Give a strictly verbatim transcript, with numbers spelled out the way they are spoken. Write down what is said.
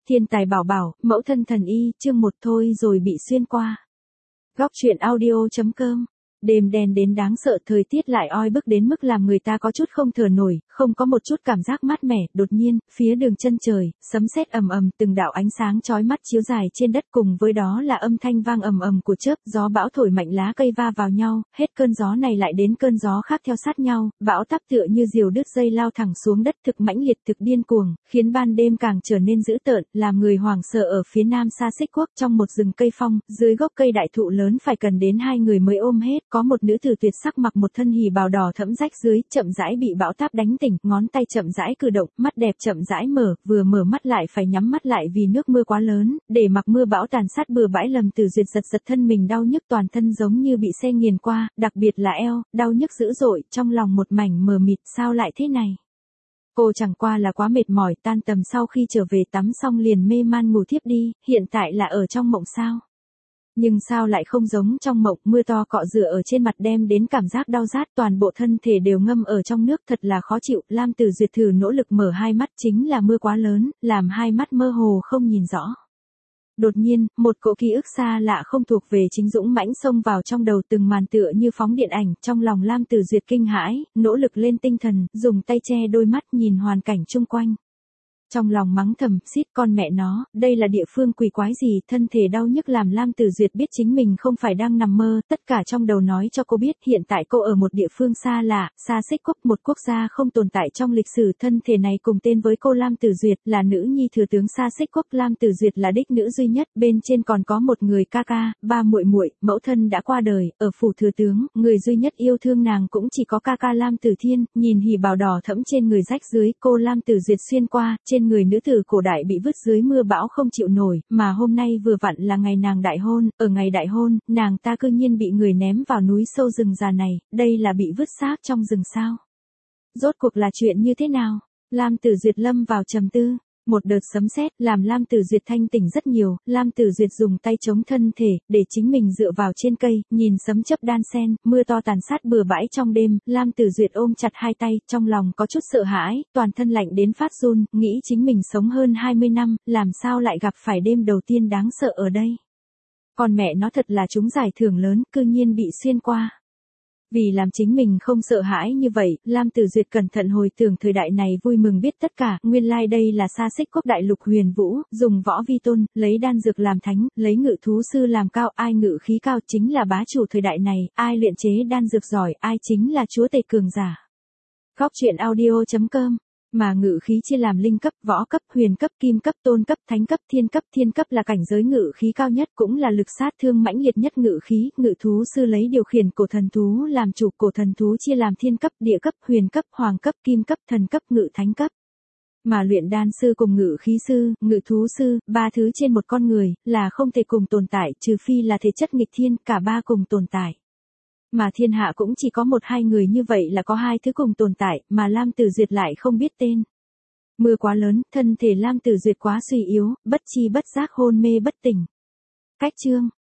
Thiên tài bảo bảo, mẫu thân thần y, chương một thôi rồi bị xuyên qua. Góc truyện audio.com. Đêm đen đến đáng sợ, thời tiết lại oi bức đến mức làm người ta có chút không thở nổi, không có một chút cảm giác mát mẻ. Đột nhiên, phía đường chân trời, sấm sét ầm ầm, từng đạo ánh sáng chói mắt chiếu dài trên đất, cùng với đó là âm thanh vang ầm ầm của chớp, gió bão thổi mạnh lá cây va vào nhau, hết cơn gió này lại đến cơn gió khác theo sát nhau, bão táp tựa như diều đứt dây lao thẳng xuống đất, thực mãnh liệt, thực điên cuồng, khiến ban đêm càng trở nên dữ tợn, làm người hoảng sợ. Ở phía nam xa Xích Quốc, trong một rừng cây phong, dưới gốc cây đại thụ lớn phải cần đến hai người mới ôm hết, có một nữ tử tuyệt sắc mặc một thân hỉ bào đỏ thẫm rách dưới, chậm rãi bị bão táp đánh tỉnh, ngón tay chậm rãi cử động, mắt đẹp chậm rãi mở, vừa mở mắt lại phải nhắm mắt lại vì nước mưa quá lớn, để mặc mưa bão tàn sát bừa bãi. Lâm Tử Duyệt giật giật thân mình, đau nhức toàn thân giống như bị xe nghiền qua, đặc biệt là eo, đau nhức dữ dội, trong lòng một mảnh mờ mịt, sao lại thế này? Cô chẳng qua là quá mệt mỏi, tan tầm sau khi trở về tắm xong liền mê man ngủ thiếp đi, hiện tại là ở trong mộng sao? Nhưng sao lại không giống trong mộng, mưa to cọ rửa ở trên mặt đem đến cảm giác đau rát, toàn bộ thân thể đều ngâm ở trong nước, thật là khó chịu. Lam Tử Duyệt thử nỗ lực mở hai mắt, chính là mưa quá lớn, làm hai mắt mơ hồ không nhìn rõ. Đột nhiên, một cỗ ký ức xa lạ không thuộc về chính dũng mãnh xông vào trong đầu, từng màn tựa như phóng điện ảnh, trong lòng Lam Tử Duyệt kinh hãi, nỗ lực lên tinh thần, dùng tay che đôi mắt nhìn hoàn cảnh chung quanh. Trong lòng mắng thầm, xít con mẹ nó, đây là địa phương quỷ quái gì, thân thể đau nhức làm Lam Tử Duyệt biết chính mình không phải đang nằm mơ, tất cả trong đầu nói cho cô biết hiện tại cô ở một địa phương xa lạ, xa Xích Quốc, một quốc gia không tồn tại trong lịch sử. Thân thể này cùng tên với cô Lam Tử Duyệt, là nữ nhi thừa tướng xa Xích Quốc. Lam Tử Duyệt là đích nữ duy nhất, bên trên còn có một người ca ca, ba muội muội, mẫu thân đã qua đời, ở phủ thừa tướng, người duy nhất yêu thương nàng cũng chỉ có ca ca Lam Tử Thiên. Nhìn hỉ bào đỏ thẫm trên người rách dưới, cô Lam Tử Duyệt xuyên qua, trên người nữ tử cổ đại bị vứt dưới mưa bão không chịu nổi, mà hôm nay vừa vặn là ngày nàng đại hôn, ở ngày đại hôn, nàng ta cư nhiên bị người ném vào núi sâu rừng già này, đây là bị vứt xác trong rừng sao? Rốt cuộc là chuyện như thế nào? Lam Tử Duyệt lâm vào trầm tư. Một đợt sấm sét làm Lam Tử Duyệt thanh tỉnh rất nhiều, Lam Tử Duyệt dùng tay chống thân thể, để chính mình dựa vào trên cây, nhìn sấm chớp đan xen, mưa to tàn sát bừa bãi trong đêm. Lam Tử Duyệt ôm chặt hai tay, trong lòng có chút sợ hãi, toàn thân lạnh đến phát run, nghĩ chính mình sống hơn hai mươi năm, làm sao lại gặp phải đêm đầu tiên đáng sợ ở đây. Còn mẹ nó thật là trúng giải thưởng lớn, cư nhiên bị xuyên qua. Vì làm chính mình không sợ hãi như vậy, Lam Tử Duyệt cẩn thận hồi tưởng thời đại này, vui mừng biết tất cả, nguyên lai like đây là xa Xích Quốc đại lục huyền vũ, dùng võ vi tôn, lấy đan dược làm thánh, lấy ngự thú sư làm cao, ai ngự khí cao chính là bá chủ thời đại này, ai luyện chế đan dược giỏi, ai chính là chúa tể cường giả. Góc truyện audio.com. Mà ngự khí chia làm linh cấp, võ cấp, huyền cấp, kim cấp, tôn cấp, thánh cấp, thiên cấp. Thiên cấp là cảnh giới ngự khí cao nhất, cũng là lực sát thương mãnh liệt nhất ngự khí. Ngự thú sư lấy điều khiển cổ thần thú làm chủ, cổ thần thú chia làm thiên cấp, địa cấp, huyền cấp, hoàng cấp, kim cấp, thần cấp, ngự thánh cấp. Mà luyện đan sư cùng ngự khí sư, ngự thú sư, ba thứ trên một con người, là không thể cùng tồn tại, trừ phi là thể chất nghịch thiên, cả ba cùng tồn tại. Mà thiên hạ cũng chỉ có một hai người như vậy, là có hai thứ cùng tồn tại, mà Lam Tử Duyệt lại không biết tên. Mưa quá lớn, thân thể Lam Tử Duyệt quá suy yếu, bất chi bất giác hôn mê bất tỉnh. Cách chương